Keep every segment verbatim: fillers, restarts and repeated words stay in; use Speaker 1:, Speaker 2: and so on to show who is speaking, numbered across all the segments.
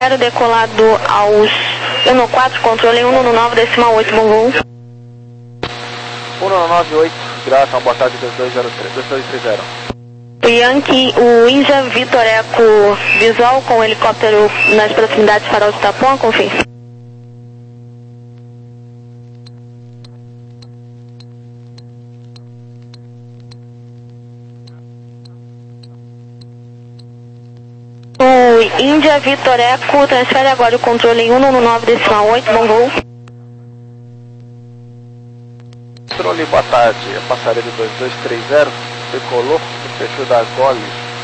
Speaker 1: Quero decolado aos um quatro, controle um nove decimal oito, bom voo.
Speaker 2: um nove oito, graça, boa tarde, dois dois zero três, dois dois três zero.
Speaker 1: O Yankee, o Índia Vitor Eco visual com o helicóptero nas proximidades farol de Itapuã, confirme. O Índia Vitor Eco transfere agora o controle em um nove decimal oito, bom voo.
Speaker 2: Controle, boa tarde, é passaredo dois dois três zero, decolou no perfil da Gole.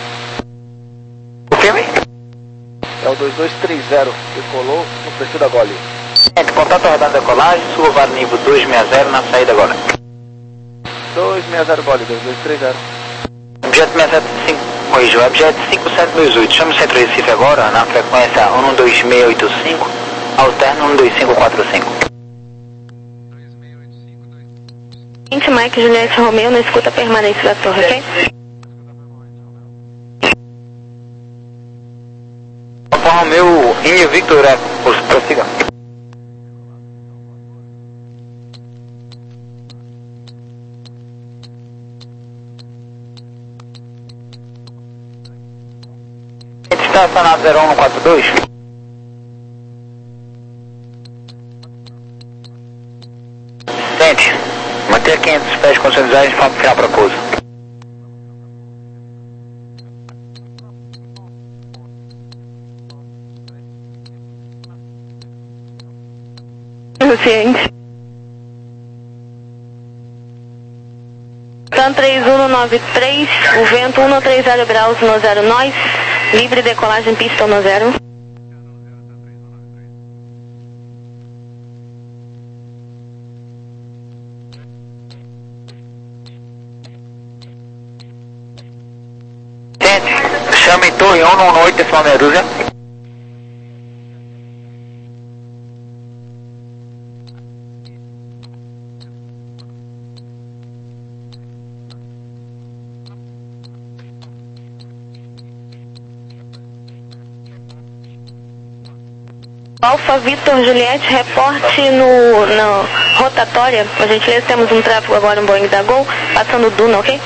Speaker 3: O filme?
Speaker 2: É o dois dois três zero, decolou no perfil da Gole.
Speaker 3: Gente, contato rodando decolagem, suba para nível dois seis zero na saída agora.
Speaker 2: dois seis zero Gole, dois dois três zero.
Speaker 3: Objeto seis sete cinco, corrigiu, objeto cinco sete dois oito, chama o centro Recife agora na frequência um dois seis oito cinco, alterno um dois cinco quatro cinco.
Speaker 1: Mike Juliette Romeo na escuta permanente da torre, ok?
Speaker 3: Alfa Romeo, Índia Victor Eco, prossiga. Estacionado zero um quatro dois. Gente, manter quinhentos pés com condições para final para pouso.
Speaker 1: Ciente. Tan três um nove três, o vento um três zero graus no zero nós, livre decolagem pista no zero.
Speaker 3: Gente, chame torre um um oito decimal meia dúzia.
Speaker 1: Alfa Vitor Juliette, reporte no, no rotatória, por gentileza, temos um tráfego agora, um Boeing da Gol, passando Duna, ok?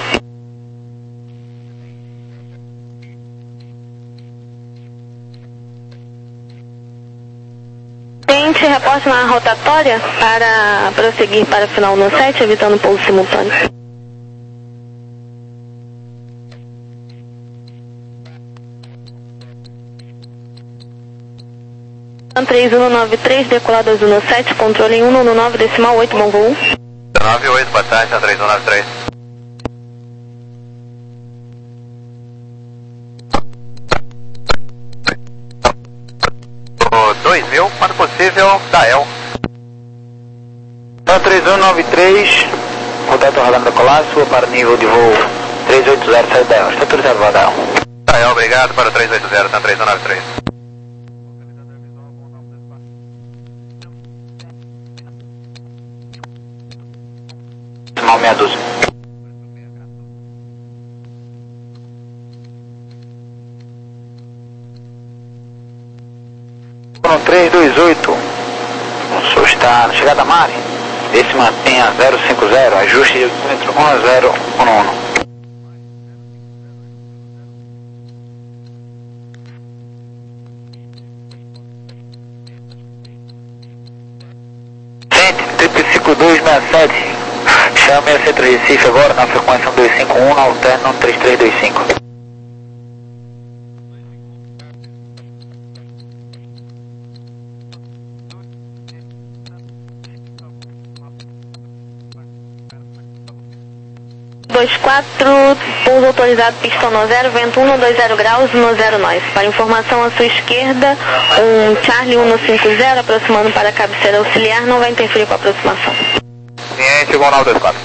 Speaker 1: Tente reporte na rotatória para prosseguir para o final no sete, evitando pouso simultâneo. três um nove três, decolado azul no sete, controle em um nove decimal oito, bom voo.
Speaker 4: nove oito, boa tarde, três um nove três. dois mil, quando possível, Dael.
Speaker 3: três um nove três, contato rodando decolagem, suba para nível de voo três oito zero, saída Dael, estatura zero Dael.
Speaker 4: Dael, obrigado para o três oito zero, tá três um nove três.
Speaker 3: Decimal meia dúzia. três dois oito, o senhor está na chegada a Mari, esse mantenha zero cinco zero, ajuste de oitômetro um zero um um. Gente, cinco dois seis sete, chame o centro Recife agora na frequência um dois cinco um, na alterno um três três dois cinco.
Speaker 1: dois quatro, pouso autorizado, pistão no zero, vento um dois zero graus no zero nós. Para informação à sua esquerda, um Charlie um cinco zero aproximando para a cabeceira auxiliar, não vai interferir com a aproximação.
Speaker 4: Ciente, igual nove dois quatro.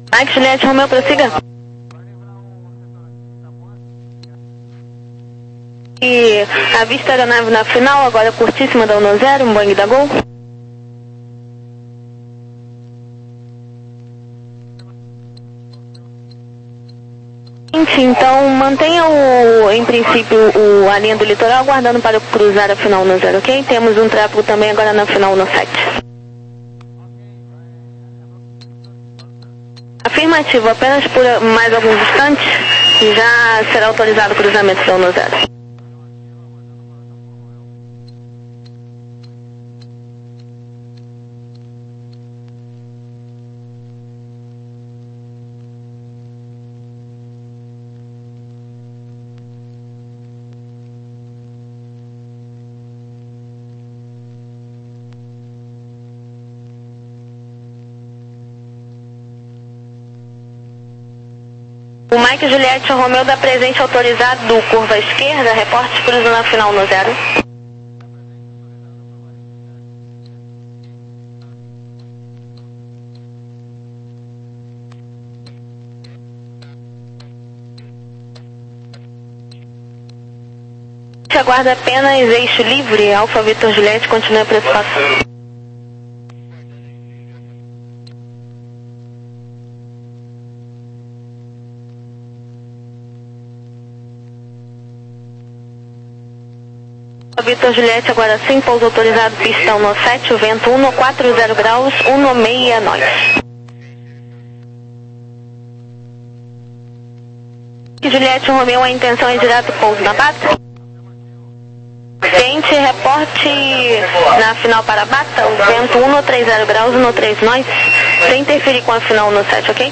Speaker 1: Mike Juliette Romeo, prossiga. E avista a aeronave na final, agora curtíssima da um zero, um Boeing da Gol. Então mantenha o, em princípio o, a linha do litoral aguardando para cruzar a final no zero, ok? Temos um tráfego também agora na final no sete. Afirmativo, apenas por mais alguns instantes já será autorizado o cruzamento da um zero. O Mike Juliette Romeo dá presente autorizado do curva esquerda, reporte cruzando na final no zero. Aguarda apenas eixo livre, Alfa Vitor Juliette, continua a preocupação. Vitor Juliette, agora sim, pouso autorizado, pistão no sete, o vento um quatro zero graus, um seis nós. Juliette Romeo, a intenção é direto pouso na bata. Cliente, reporte na final para a bata, o vento um três zero graus, um três nós, sem interferir com a final no sete, ok?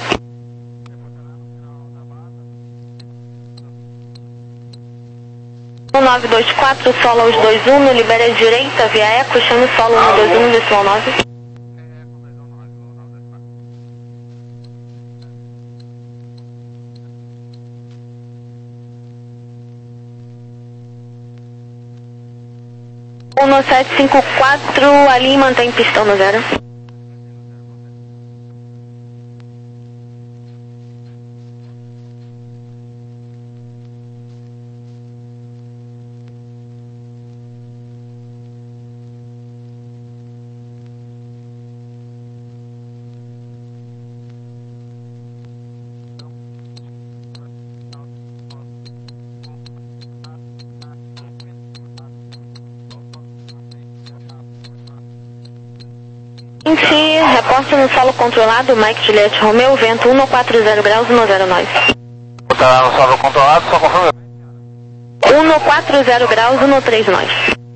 Speaker 1: um nove dois quatro, solo aos dois um, libera a direita via eco, chama o solo um dois um, visual nove. um sete cinco quatro, ali mantém pistão no zero. Reporte no solo controlado, Mike Juliette Romeo, vento um quatro zero graus, um zero nós.
Speaker 2: Tá no solo controlado, só confirma.
Speaker 1: um quatro zero graus, um três nós.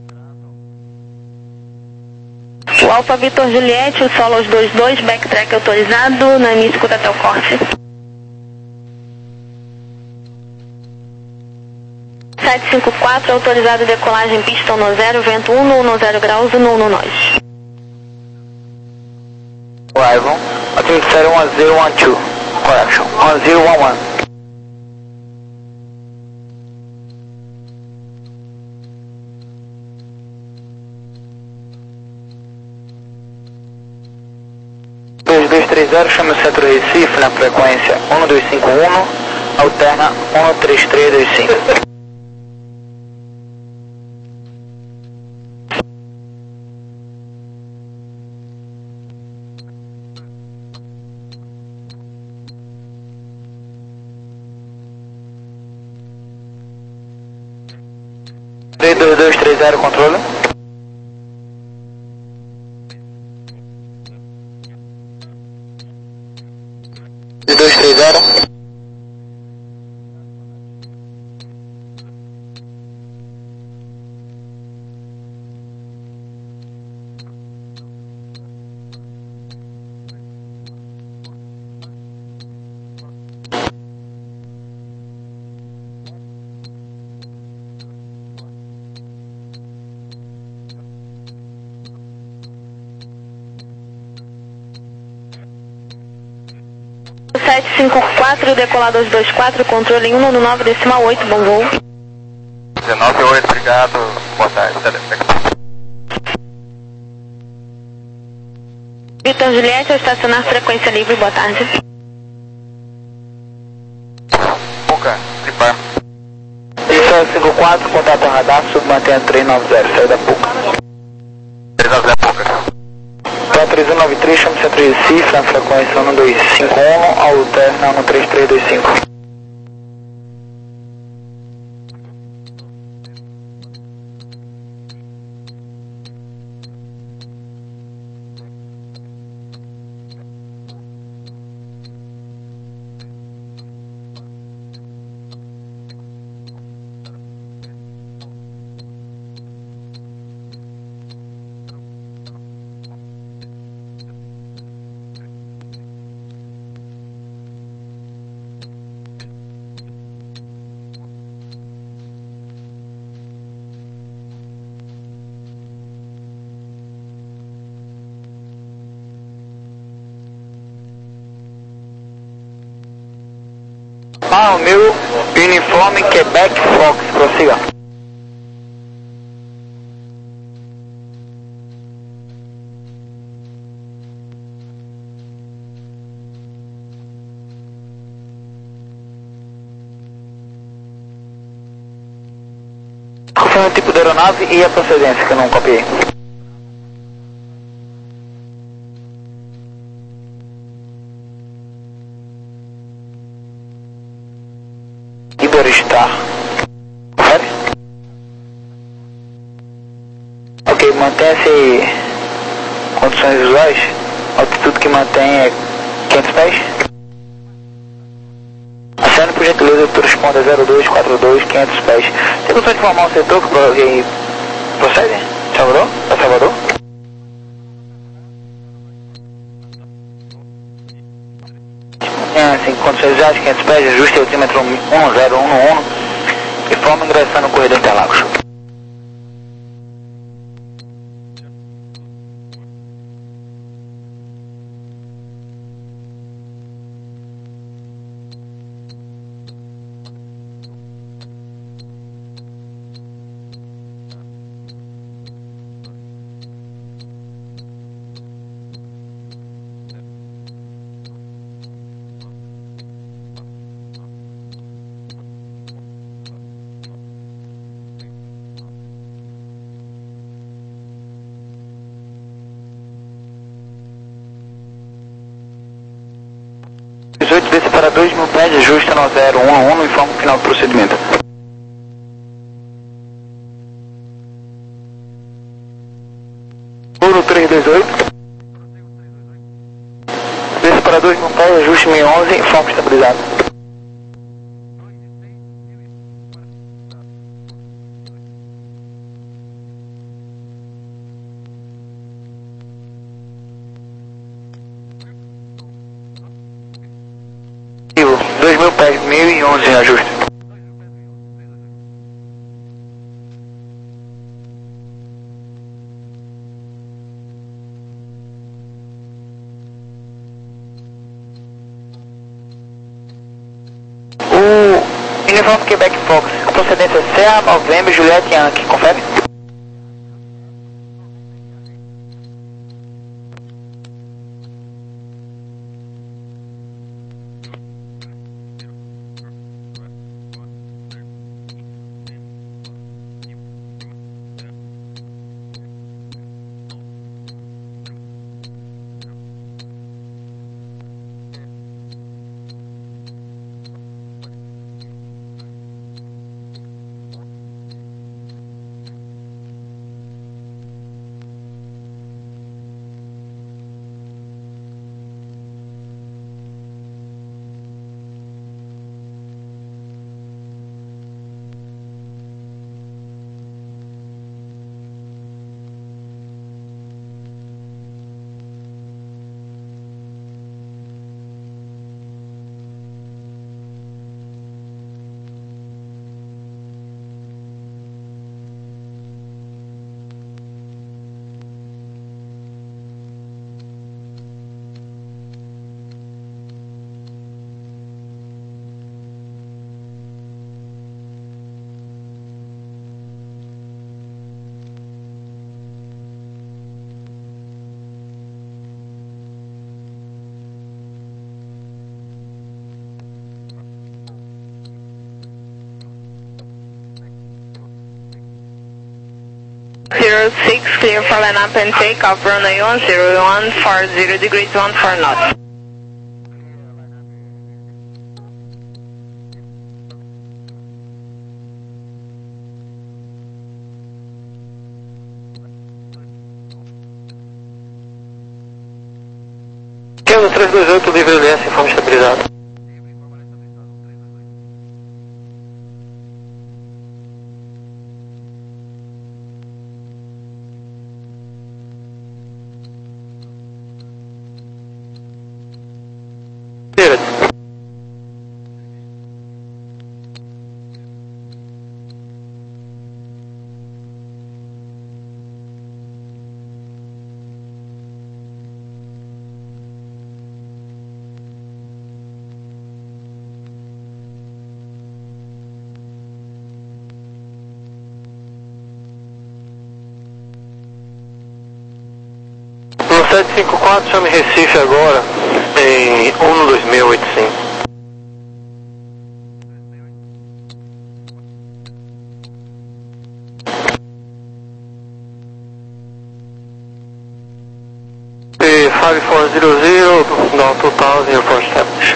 Speaker 1: O Alfa Vitor Juliette, o solo aos dois dois, backtrack autorizado, na minha escuta até o corte. sete cinco quatro, autorizado decolagem, pistão no zero, vento um, um zero graus, um um nós.
Speaker 3: Arrival, altimeter zero one zero one two, correction, one zero one one. dois dois três zero, chama o centro Recife na frequência um dois cinco um, alterna um três três dois cinco. dois dois três zero, controle. dois dois três zero.
Speaker 1: sete cinco quatro, decolador dois quatro, controle em um nove decimal oito, bom voo.
Speaker 4: dezenove oito, obrigado, boa tarde.
Speaker 1: Vitor Juliette, ao estacionar frequência livre, boa tarde.
Speaker 3: quatro, contato radar, submantenha três nove zero, saída pouca.
Speaker 4: três nove zero pouca.
Speaker 3: quatro três um nove três, chama centro de Recife, na frequência um dois cinco um, alterna um três três dois cinco. Ah, o meu uniforme Quebec Fox, prossiga. Confirma o tipo de aeronave e a procedência, que eu não copiei. Iberostar. Confere? Ok, mantenha-se condições visuais. Altitude que mantém é quinhentos pés. Acene por gentileza, tu responda zero dois quatro dois, quinhentos pés. Tem condição de informar o setor que procede? Salvador? Para Salvador? É, assim, condições visuais, quinhentos pés, ajuste o altímetro um zero um um e forma ingressando no corredor Interlagos. dezoito desce para dois mil pés, ajusta no zero um um no informe final do procedimento. Ouro três dois oito. Desce para dois mil pés, ajuste mil e onze, informe estabilizado. dois mil pés, mil e onze ajuste. O uniforme Quebec Fox, a procedência C A, Novembro, Juliette Yankee, confere?
Speaker 1: zero six, clear for line up and take off runway one zero one four zero degrees one four knots.
Speaker 3: Kilo três dois oito, livre L S, informe estabilizado. sete cinco quatro, chame Recife agora em um dois seis oito cinco. five four zero zero, down two thousand, airport established.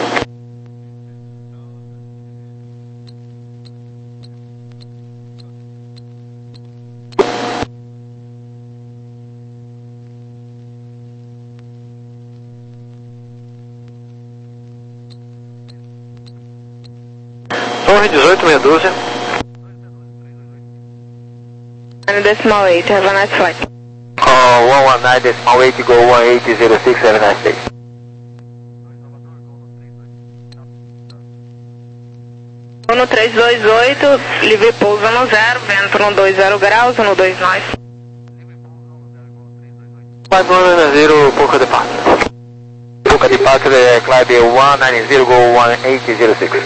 Speaker 3: Torre dezoito, meia dúzia.
Speaker 1: nine decimal eight, have a nice flight.
Speaker 3: Uh, one one nine decimal eight, go one eight zero six, have a nice day.
Speaker 1: um três dois oito, livre pouso no zero, vento no dois zero graus, no dois nós.
Speaker 3: five one nine zero, Puka departure. Puka departure, climb one nine zero, go one eight zero six.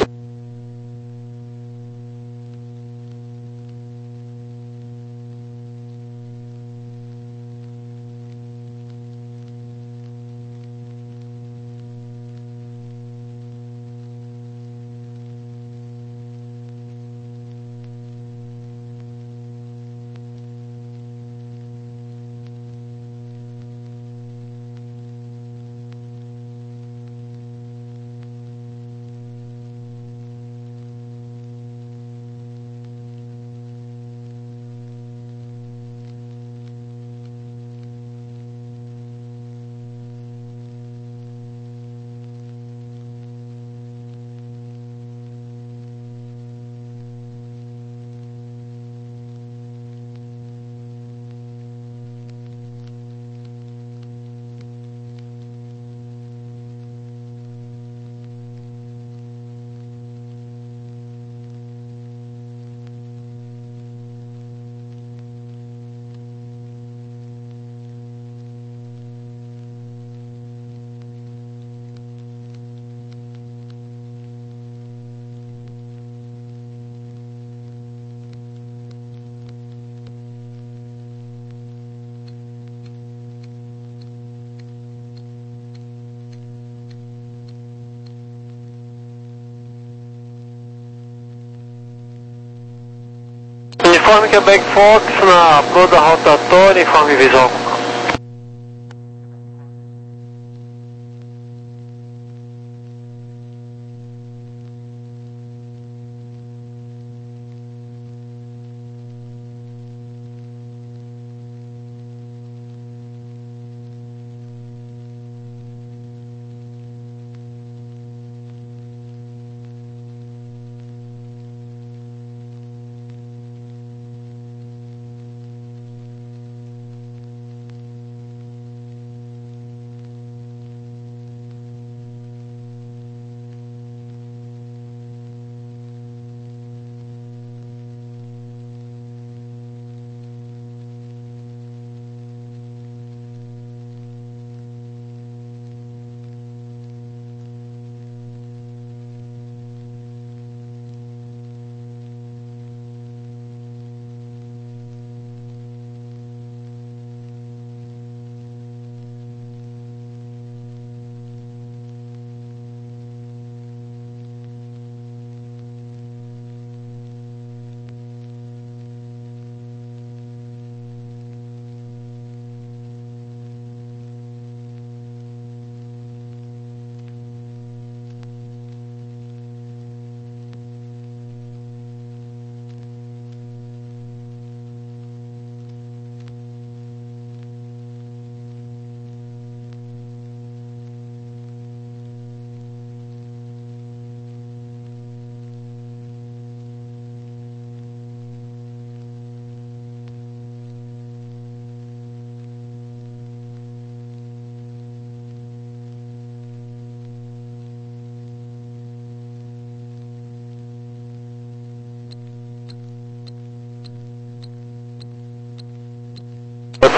Speaker 3: Informe Quebec Fox na proa rotatória, informe visual.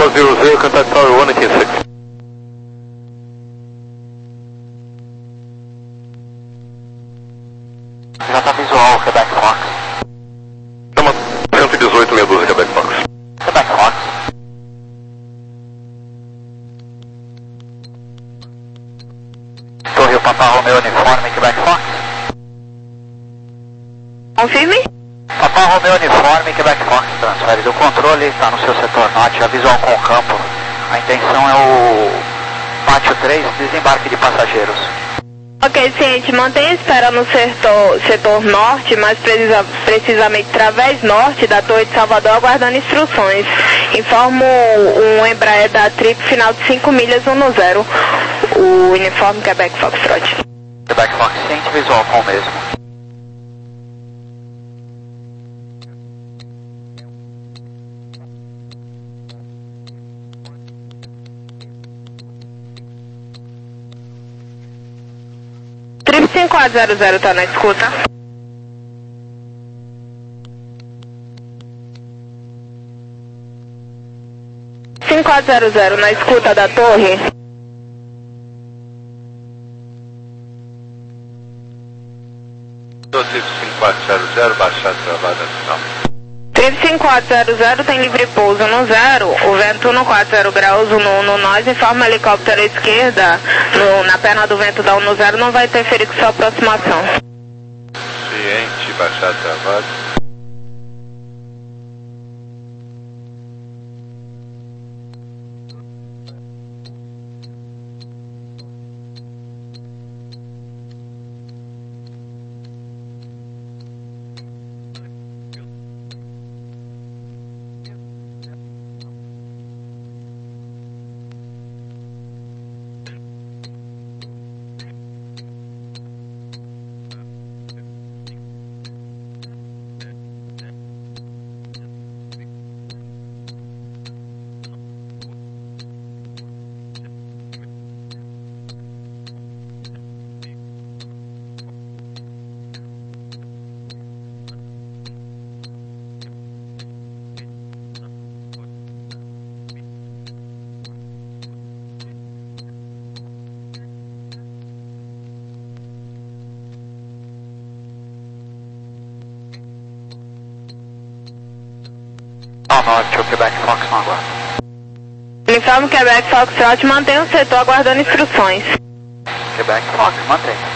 Speaker 2: zero zero, contact tower one eight six.
Speaker 3: Já tá visual, Quebec Fox.
Speaker 2: Chama cento e dezoito, meia dúzia, Quebec Fox.
Speaker 3: Quebec Fox. Torre Papa Romeo Uniforme, Quebec Fox.
Speaker 1: Confirme?
Speaker 3: Papa Romeo Uniforme, Quebec Fox, transfere do controle, está no seu setor norte, a visual com o campo. A intenção é o pátio três, desembarque de passageiros.
Speaker 1: Ok, ciente, mantenha a espera no setor, setor norte, mais precisa, precisamente través norte da Torre de Salvador, aguardando instruções. Informo um Embraer da Trip, final de cinco milhas, um zero, o uniforme Quebec Foxtrot.
Speaker 3: Quebec Fox, ciente, visual com o mesmo.
Speaker 1: Trip cinco quatro zero zero tá na escuta. cinco quatro zero zero na escuta da torre.
Speaker 2: Trip cinco quatro zero zero, baixado, travado, final.
Speaker 1: Trip cinco quatro zero zero tem livre pouso no zero, o vento no quatro zero graus, no, no nós, informa helicóptero à esquerda, no, na perna do vento da um zero, não vai interferir com sua aproximação.
Speaker 2: Ciente, baixado, travado.
Speaker 3: Ao norte, o Quebec Fox no aguardo.
Speaker 1: Uniforme Quebec Foxtrot, mantém o setor aguardando instruções.
Speaker 3: Quebec Fox, mantenha.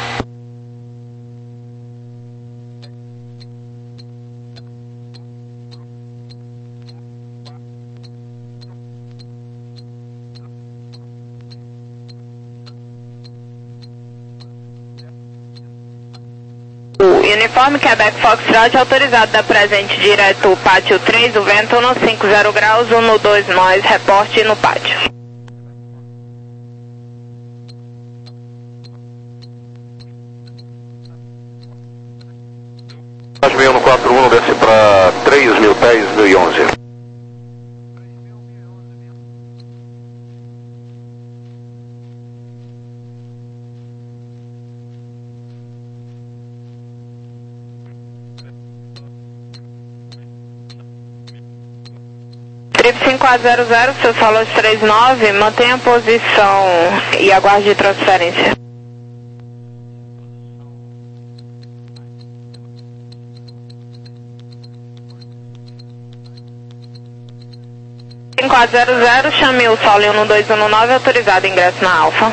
Speaker 1: O uniforme Quebec Foxtrot autorizado da presente direto pátio três, o vento no cinco zero graus, no dois nós, reporte no pátio.
Speaker 2: Meio no quatro um, desce para três mil pés, mil e onze.
Speaker 1: Trip cinco quatro zero zero, seu solo três nove, mantenha a posição e aguarde transferência. cinco quatro zero zero, chame o solo um dois um nove, autorizado ingresso na Alfa.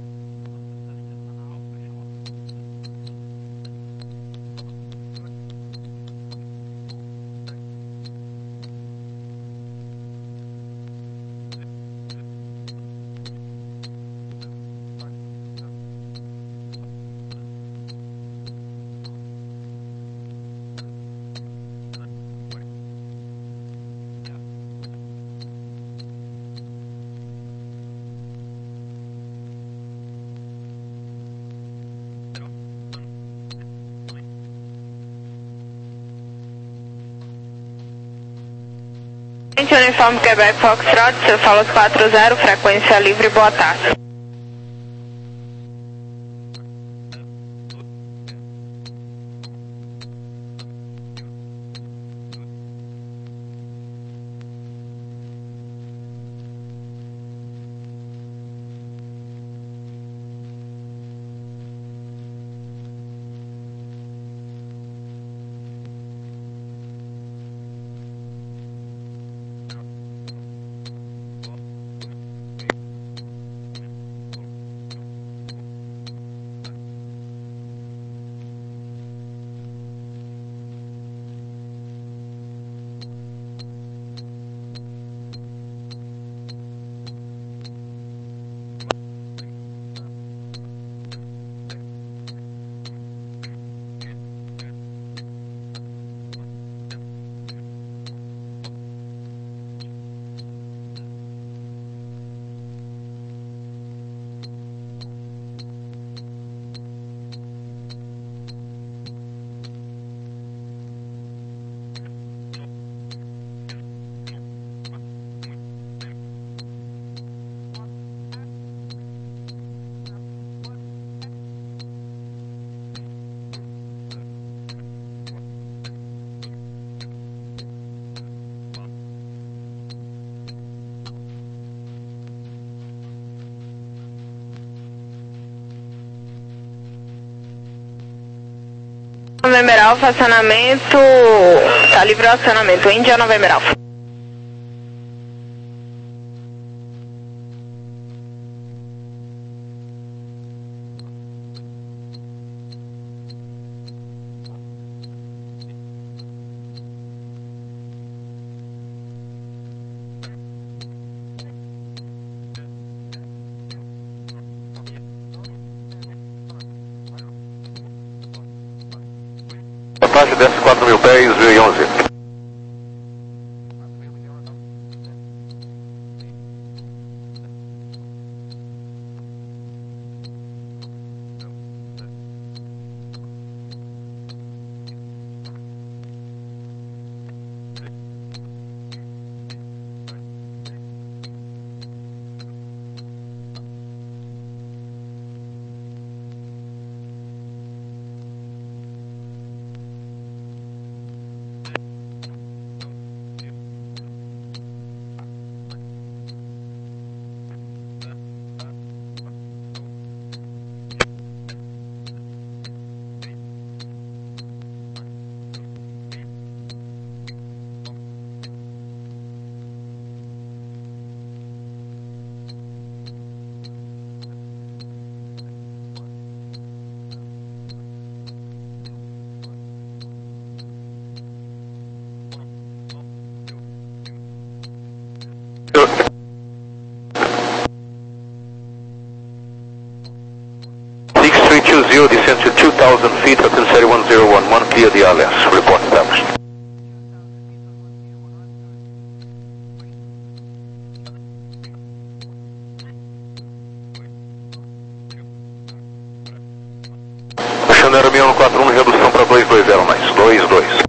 Speaker 1: Uniforme Quebec Foxtrot, seu solo quatro zero, frequência livre, boa tarde. November Alpha, acionamento, tá livre o acionamento, Índia November Alpha.
Speaker 5: Apache desce quatro mil pés e onze. six three two zero, descend to two thousand feet, Hotel thirty one zero one one, clear the I L S, report established. Oceano Aero um quatro um, redução para dois dois zero mais, dois dois.